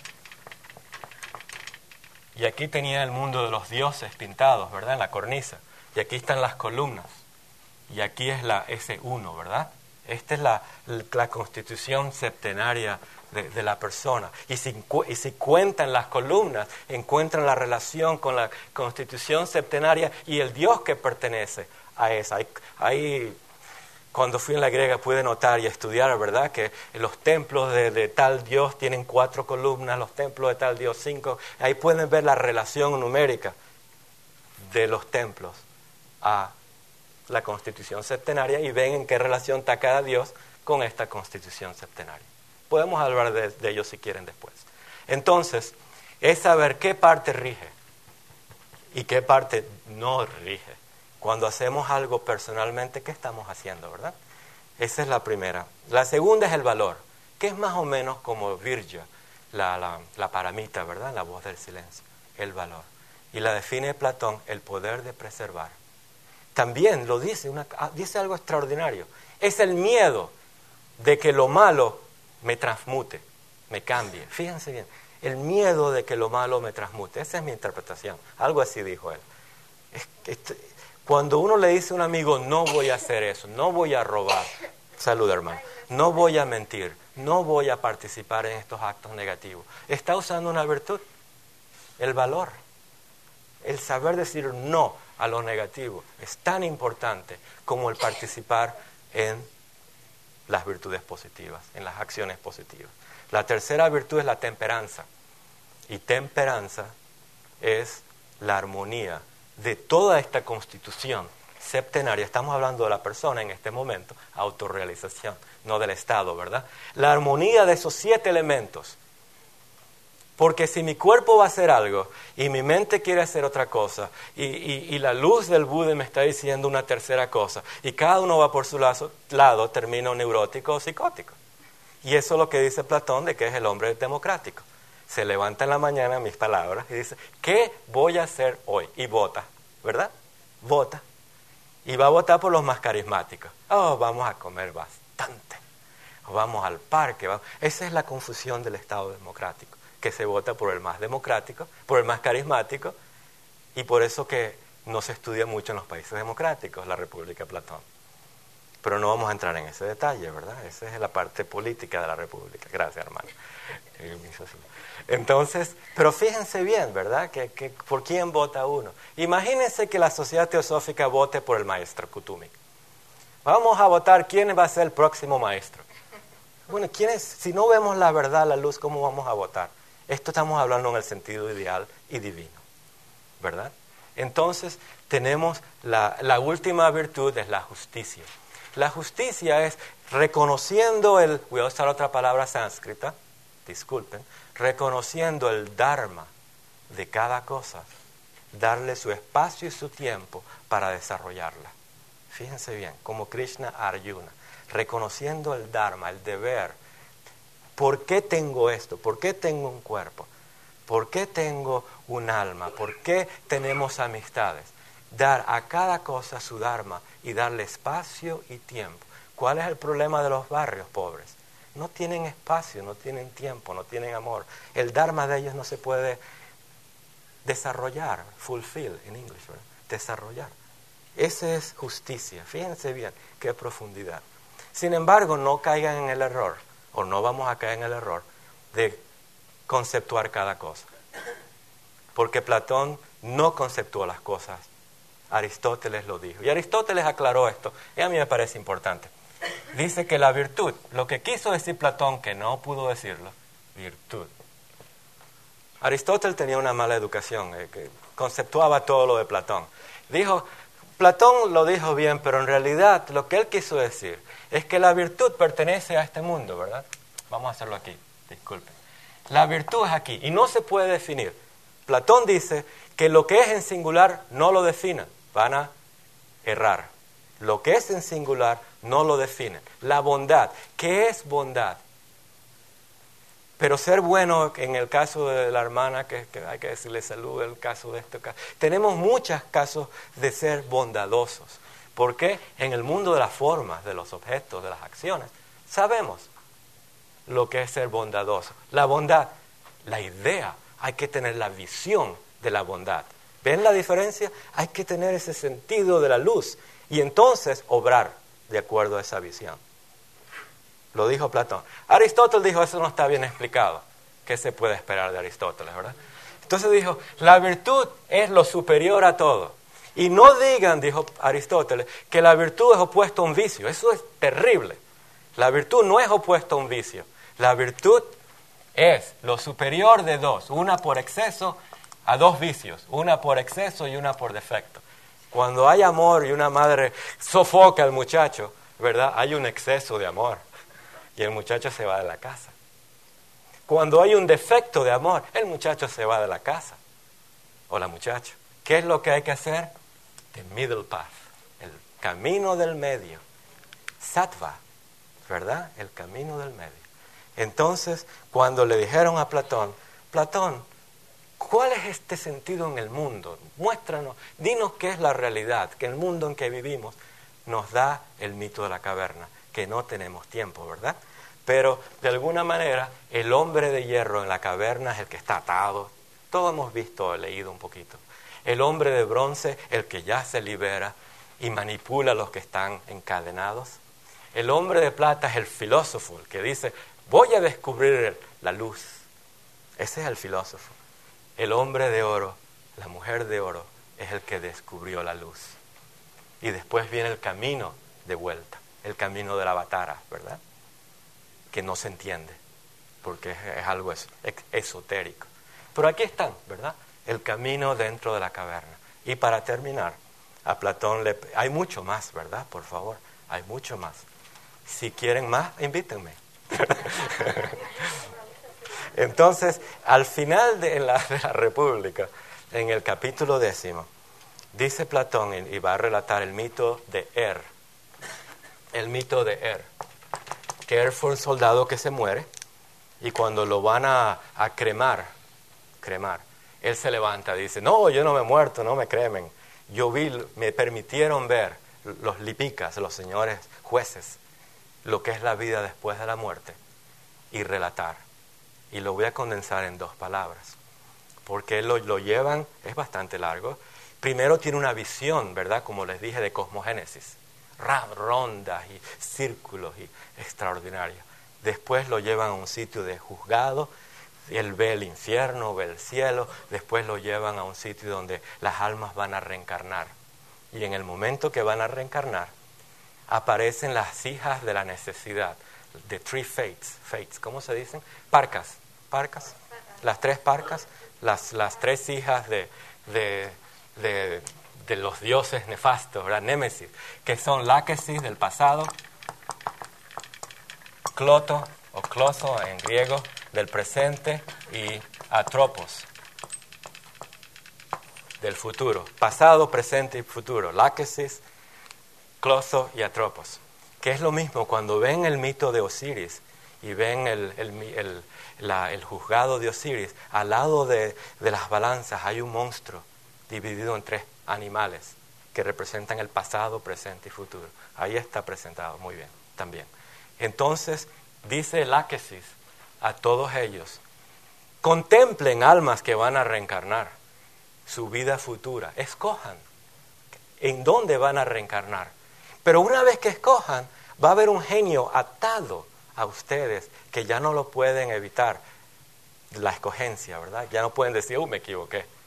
Speaker 2: Y aquí tenían el mundo de los dioses pintados, ¿verdad? En la cornisa. Y aquí están las columnas. Y aquí es la ese uno, ¿verdad? Esta es la, la constitución septenaria de, de la persona. Y si, y si cuentan las columnas, encuentran la relación con la constitución septenaria y el Dios que pertenece a esa. Ahí, ahí cuando fui en la griega pude notar y estudiar, ¿verdad?, que los templos de, de tal Dios tienen cuatro columnas, los templos de tal Dios cinco. Ahí pueden ver la relación numérica de los templos a la constitución septenaria y ven en qué relación está cada Dios con esta constitución septenaria. Podemos hablar de, de ello si quieren después. Entonces, es saber qué parte rige y qué parte no rige. Cuando hacemos algo personalmente, ¿qué estamos haciendo, verdad? Esa es la primera. La segunda es el valor, que es más o menos como Virya, la, la, la paramita, ¿verdad? La voz del silencio, el valor. Y la define Platón, el poder de preservar. También lo dice, una, dice algo extraordinario. Es el miedo de que lo malo me transmute, me cambie. Fíjense bien, el miedo de que lo malo me transmute. Esa es mi interpretación. Algo así dijo él. Es, es, cuando uno le dice a un amigo, no voy a hacer eso, no voy a robar, salud hermano, no voy a mentir, no voy a participar en estos actos negativos, está usando una virtud, el valor. El saber decir no a lo negativo es tan importante como el participar en las virtudes positivas, en las acciones positivas. La tercera virtud es la temperanza. Y temperanza es la armonía de toda esta constitución septenaria. Estamos hablando de la persona en este momento, autorrealización, no del Estado, ¿verdad? La armonía de esos siete elementos. Porque si mi cuerpo va a hacer algo y mi mente quiere hacer otra cosa y, y, y la luz del Buda me está diciendo una tercera cosa y cada uno va por su lado, lado termino neurótico o psicótico. Y eso es lo que dice Platón de que es el hombre democrático. Se levanta en la mañana, mis palabras, y dice, ¿qué voy a hacer hoy? Y vota, ¿verdad? Vota. Y va a votar por los más carismáticos. Oh, vamos a comer bastante. O vamos al parque. Vamos. Esa es la confusión del Estado democrático. Que se vota por el más democrático, por el más carismático, y por eso que no se estudia mucho en los países democráticos, la República de Platón. Pero no vamos a entrar en ese detalle, ¿verdad? Esa es la parte política de la República. Gracias, hermano. Entonces, pero fíjense bien, ¿verdad? Que, que, ¿por quién vota uno? Imagínense que la sociedad teosófica vote por el maestro Kuthumi. Vamos a votar quién va a ser el próximo maestro. Bueno, ¿quién es? Si no vemos la verdad, la luz, ¿cómo vamos a votar? Esto estamos hablando en el sentido ideal y divino, ¿verdad? Entonces, tenemos la, la última virtud, es la justicia. La justicia es reconociendo el, voy a usar otra palabra sánscrita, disculpen, reconociendo el dharma de cada cosa, darle su espacio y su tiempo para desarrollarla. Fíjense bien, como Krishna a Arjuna, reconociendo el dharma, el deber. ¿Por qué tengo esto? ¿Por qué tengo un cuerpo? ¿Por qué tengo un alma? ¿Por qué tenemos amistades? Dar a cada cosa su dharma y darle espacio y tiempo. ¿Cuál es el problema de los barrios pobres? No tienen espacio, no tienen tiempo, no tienen amor. El dharma de ellos no se puede desarrollar, fulfill en inglés, ¿verdad? Desarrollar. Esa es justicia. Fíjense bien qué profundidad. Sin embargo, no caigan en el error, o no vamos a caer en el error, de conceptuar cada cosa. porque Platón no conceptuó las cosas. Aristóteles lo dijo. Y Aristóteles aclaró esto, y a mí me parece importante. Dice que la virtud, lo que quiso decir Platón, que no pudo decirlo, virtud. Aristóteles tenía una mala educación, eh, que conceptuaba todo lo de Platón. Dijo, Platón lo dijo bien, pero en realidad lo que él quiso decir es que la virtud pertenece a este mundo, ¿verdad? Vamos a hacerlo aquí, disculpen. La virtud es aquí y no se puede definir. Platón dice que lo que es en singular no lo definan, van a errar. Lo que es en singular no lo definen. La bondad, ¿qué es bondad? Pero ser bueno, en el caso de la hermana, que, que hay que decirle salud, el caso de este caso. Tenemos muchos casos de ser bondadosos. Porque en el mundo de las formas, de los objetos, de las acciones, sabemos lo que es ser bondadoso. La bondad, la idea, hay que tener la visión de la bondad. ¿Ven la diferencia? Hay que tener ese sentido de la luz y entonces obrar de acuerdo a esa visión. Lo dijo Platón. Aristóteles dijo, eso no está bien explicado. ¿Qué se puede esperar de Aristóteles, verdad? Entonces dijo, la virtud es lo superior a todo. Y no digan, dijo Aristóteles, que la virtud es opuesta a un vicio. Eso es terrible. La virtud no es opuesta a un vicio. La virtud es lo superior de dos. Una por exceso a dos vicios. Una por exceso y una por defecto. Cuando hay amor y una madre sofoca al muchacho, ¿verdad? Hay un exceso de amor. Y el muchacho se va de la casa. Cuando hay un defecto de amor, el muchacho se va de la casa. O la muchacha. ¿Qué es lo que hay que hacer? The middle path. El camino del medio. Sattva. ¿Verdad? El camino del medio. Entonces, cuando le dijeron a Platón, Platón, ¿cuál es este sentido en el mundo? Muéstranos, dinos qué es la realidad, que el mundo en que vivimos nos da el mito de la caverna. Que no tenemos tiempo, ¿verdad? Pero de alguna manera el hombre de hierro en la caverna es el que está atado. Todos hemos visto, leído un poquito. El hombre de bronce, el que ya se libera y manipula a los que están encadenados. El hombre de plata es el filósofo, el que dice, voy a descubrir la luz. Ese es el filósofo. El hombre de oro, la mujer de oro, es el que descubrió la luz. Y después viene el camino de vuelta. El camino de la Avatara, ¿verdad? Que no se entiende, porque es, es algo es, es, esotérico. Pero aquí están, ¿verdad? El camino dentro de la caverna. Y para terminar, a Platón le... Hay mucho más, ¿verdad? Por favor, hay mucho más. Si quieren más, invítenme. Entonces, al final de la, de la República, en el capítulo décimo, dice Platón, y va a relatar el mito de Er, el mito de Er, que Er fue un soldado que se muere y cuando lo van a, a cremar, cremar, él se levanta y dice, no, yo no me he muerto, no me cremen. Yo vi, me permitieron ver los lipicas, los señores jueces, lo que es la vida después de la muerte y relatar. Y lo voy a condensar en dos palabras, porque lo, lo llevan, es bastante largo. Primero tiene una visión, ¿verdad? Como les dije, de cosmogénesis. Rondas y círculos y extraordinarios. Después lo llevan a un sitio de juzgado, él ve el infierno, ve el cielo, después lo llevan a un sitio donde las almas van a reencarnar. Y en el momento que van a reencarnar, aparecen las hijas de la necesidad, the three fates, fates, ¿cómo se dicen? Parcas, parcas, las tres parcas, las, las tres hijas de... de, de de los dioses nefastos, ¿verdad? Némesis, que son Láquesis del pasado, Cloto o Closo en griego del presente y Atropos del futuro. Pasado, presente y futuro. Láquesis, Closo y Atropos. Que es lo mismo cuando ven el mito de Osiris y ven el, el, el, la, el juzgado de Osiris, al lado de, de las balanzas hay un monstruo dividido en tres animales que representan el pasado, presente y futuro. Ahí está presentado muy bien también. Entonces dice Láquesis a todos ellos, contemplen almas que van a reencarnar su vida futura, escojan en dónde van a reencarnar, pero una vez que escojan va a haber un genio atado a ustedes que ya no lo pueden evitar, la escogencia, ¿verdad? Ya no pueden decir, uh, me equivoqué.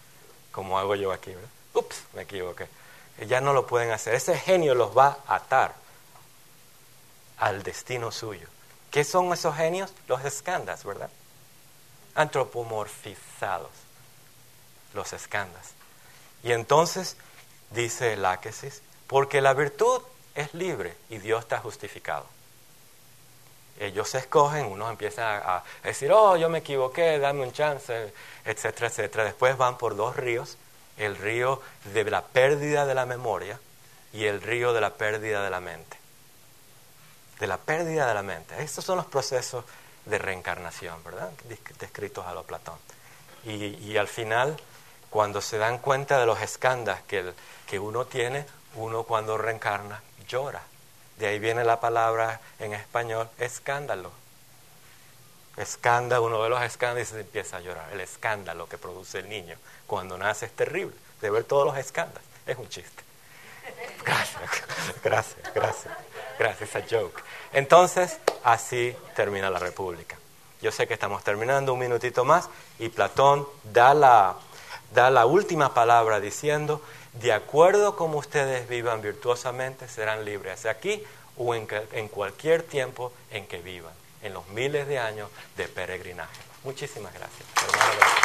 Speaker 2: como hago yo aquí, ¿verdad? Ups, me equivoqué. Ya no lo pueden hacer. Ese genio los va a atar al destino suyo. ¿Qué son esos genios? Los escandas, ¿verdad? Antropomorfizados, los escandas. Y entonces, dice el Láquesis, porque la virtud es libre y Dios está justificado. Ellos se escogen, unos empiezan a, a decir, oh, yo me equivoqué, dame un chance, etcétera, etcétera. Después van por dos ríos, el río de la pérdida de la memoria y el río de la pérdida de la mente. De la pérdida de la mente. Estos son los procesos de reencarnación, ¿verdad? Descritos a lo Platón. Y, y al final, cuando se dan cuenta de los escandas que, el, que uno tiene, uno cuando reencarna llora. De ahí viene la palabra en español, escándalo. Escándalo, uno ve los escándalos y se empieza a llorar. El escándalo que produce el niño cuando nace es terrible. De ver todos los escándalos. Es un chiste. Gracias, gracias, gracias. Gracias, a joke. Entonces, así termina la República. Yo sé que estamos terminando, un minutito más, y Platón da la, da la última palabra diciendo, de acuerdo como ustedes vivan virtuosamente, serán libres aquí o en, en cualquier tiempo en que vivan, en los miles de años de peregrinaje. Muchísimas gracias. Hermano, gracias.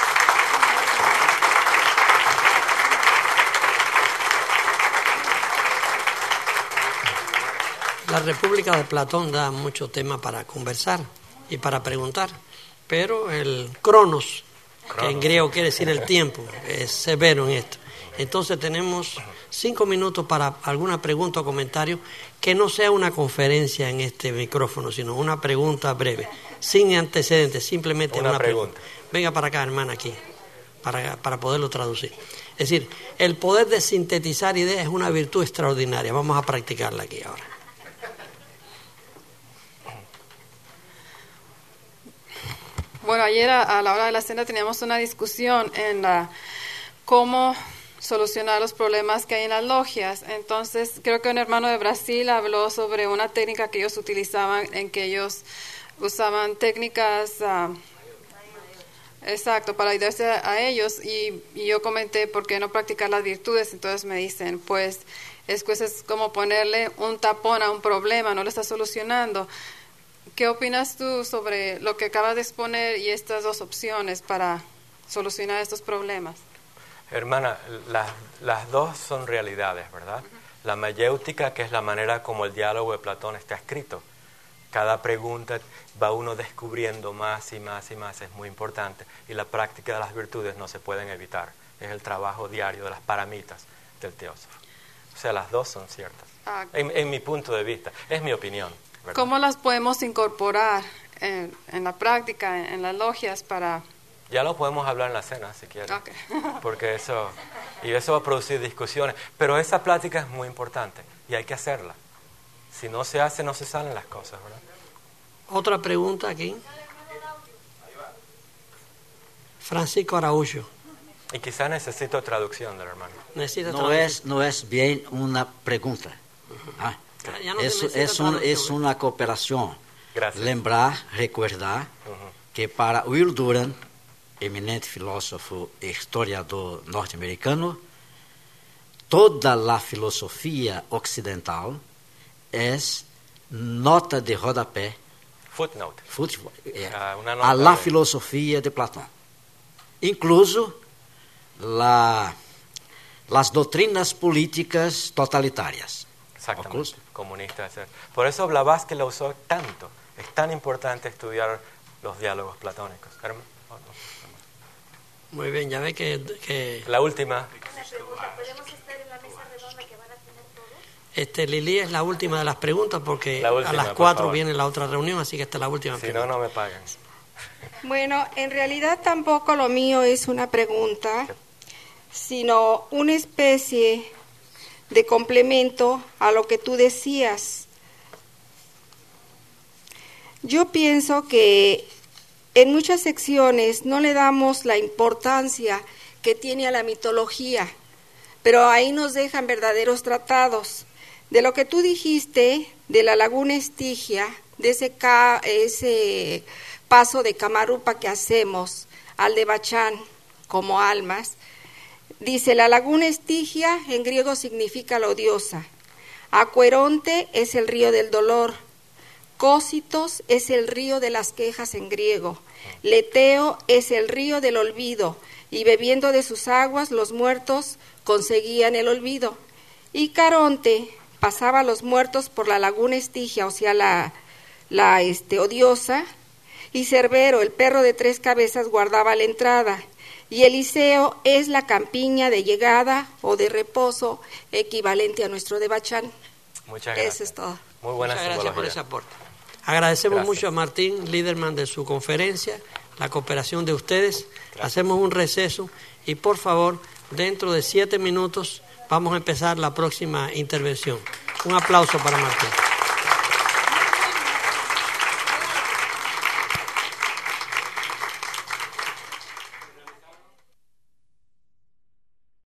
Speaker 1: La República de Platón da mucho tema para conversar y para preguntar, pero el cronos, cronos, que en griego quiere decir el tiempo, es severo en esto. Entonces tenemos cinco minutos para alguna pregunta o comentario, que no sea una conferencia en este micrófono, sino una pregunta breve, sin antecedentes, simplemente una, una pregunta. pregunta. Venga para acá, hermana, aquí, para, para poderlo traducir. Es decir, el poder de sintetizar ideas es una virtud extraordinaria. Vamos a practicarla aquí ahora.
Speaker 3: Bueno, ayer a, a la hora de la cena teníamos una discusión en la, cómo solucionar los problemas que hay en las logias. Entonces, creo que un hermano de Brasil habló sobre una técnica que ellos utilizaban, en que ellos usaban técnicas, uh, exacto, para ayudarse a, a ellos. Y, y yo comenté, ¿por qué no practicar las virtudes? Entonces me dicen, pues, es, pues, es como ponerle un tapón a un problema, no lo está solucionando. ¿Qué opinas tú sobre lo que acabas de exponer y estas dos opciones para solucionar estos problemas?
Speaker 2: Hermana, las, las dos son realidades, ¿verdad? Uh-huh. La mayéutica, que es la manera como el diálogo de Platón está escrito. Cada pregunta va uno descubriendo más y más y más, es muy importante. Y la práctica de las virtudes no se pueden evitar. Es el trabajo diario de las paramitas del teósofo. O sea, las dos son ciertas. Ah, en, en mi punto de vista, es mi opinión, ¿verdad?
Speaker 3: ¿Cómo las podemos incorporar en, en la práctica, en, en las logias para...?
Speaker 2: Ya lo podemos hablar en la cena, si quieres.
Speaker 3: Okay.
Speaker 2: Porque eso, y eso va a producir discusiones. Pero esa plática es muy importante y hay que hacerla. Si no se hace, no se salen las cosas, ¿verdad?
Speaker 1: Otra pregunta aquí. Francisco Araújo.
Speaker 2: Y quizás necesito traducción del hermano.
Speaker 4: Necesita no, es, no es bien una pregunta. Uh-huh. Ah, no es, es, un, es una cooperación.
Speaker 2: Gracias.
Speaker 4: Lembrar, recordar uh-huh. que para Will Durant, eminente filósofo e historiador norte-americano, toda la filosofía occidental es nota de rodapé,
Speaker 2: footnote,
Speaker 4: footnote é,
Speaker 2: uh, una nota
Speaker 4: a la
Speaker 2: de...
Speaker 4: filosofía de Platón. Incluso la, las doctrinas políticas totalitarias.
Speaker 2: Exactamente, comunistas. Por eso Blavatsky lo usó tanto. Es tan importante estudiar los diálogos platónicos.
Speaker 1: Muy bien, ya ve que... que...
Speaker 2: La última.
Speaker 5: ¿Podemos estar en la mesa redonda que van a tener todos?
Speaker 1: Este, Lili, es la última de las preguntas porque
Speaker 2: última,
Speaker 1: a las cuatro viene la otra reunión, así que esta es la última
Speaker 2: si
Speaker 1: pregunta.
Speaker 2: Si no, no me pagan.
Speaker 5: Bueno, en realidad tampoco lo mío es una pregunta, sino una especie de complemento a lo que tú decías. Yo pienso que en muchas secciones no le damos la importancia que tiene a la mitología, pero ahí nos dejan verdaderos tratados. De lo que tú dijiste, de la laguna Estigia, de ese, ca, ese paso de Camarupa que hacemos al de Bachán como almas, Dice, la laguna Estigia en griego significa la odiosa. Aqueronte es el río del dolor. Cósitos es el río de las quejas en griego. Leteo es el río del olvido, y bebiendo de sus aguas los muertos conseguían el olvido. Y Caronte pasaba a los muertos por la laguna Estigia, o sea, la, la este, odiosa, y Cerbero, el perro de tres cabezas, guardaba la entrada. Y Eliseo es la campiña de llegada o de reposo, equivalente a nuestro de Bachán.
Speaker 2: Muchas gracias.
Speaker 5: Eso es todo.
Speaker 2: Muy buena
Speaker 1: Muchas gracias por
Speaker 2: simbología.
Speaker 1: ese aporte. Agradecemos
Speaker 2: Gracias.
Speaker 1: mucho a Martín Liderman de su conferencia, la cooperación de ustedes.
Speaker 2: Gracias.
Speaker 1: Hacemos un receso y por favor, dentro de siete minutos vamos a empezar la próxima intervención. Un aplauso para Martín.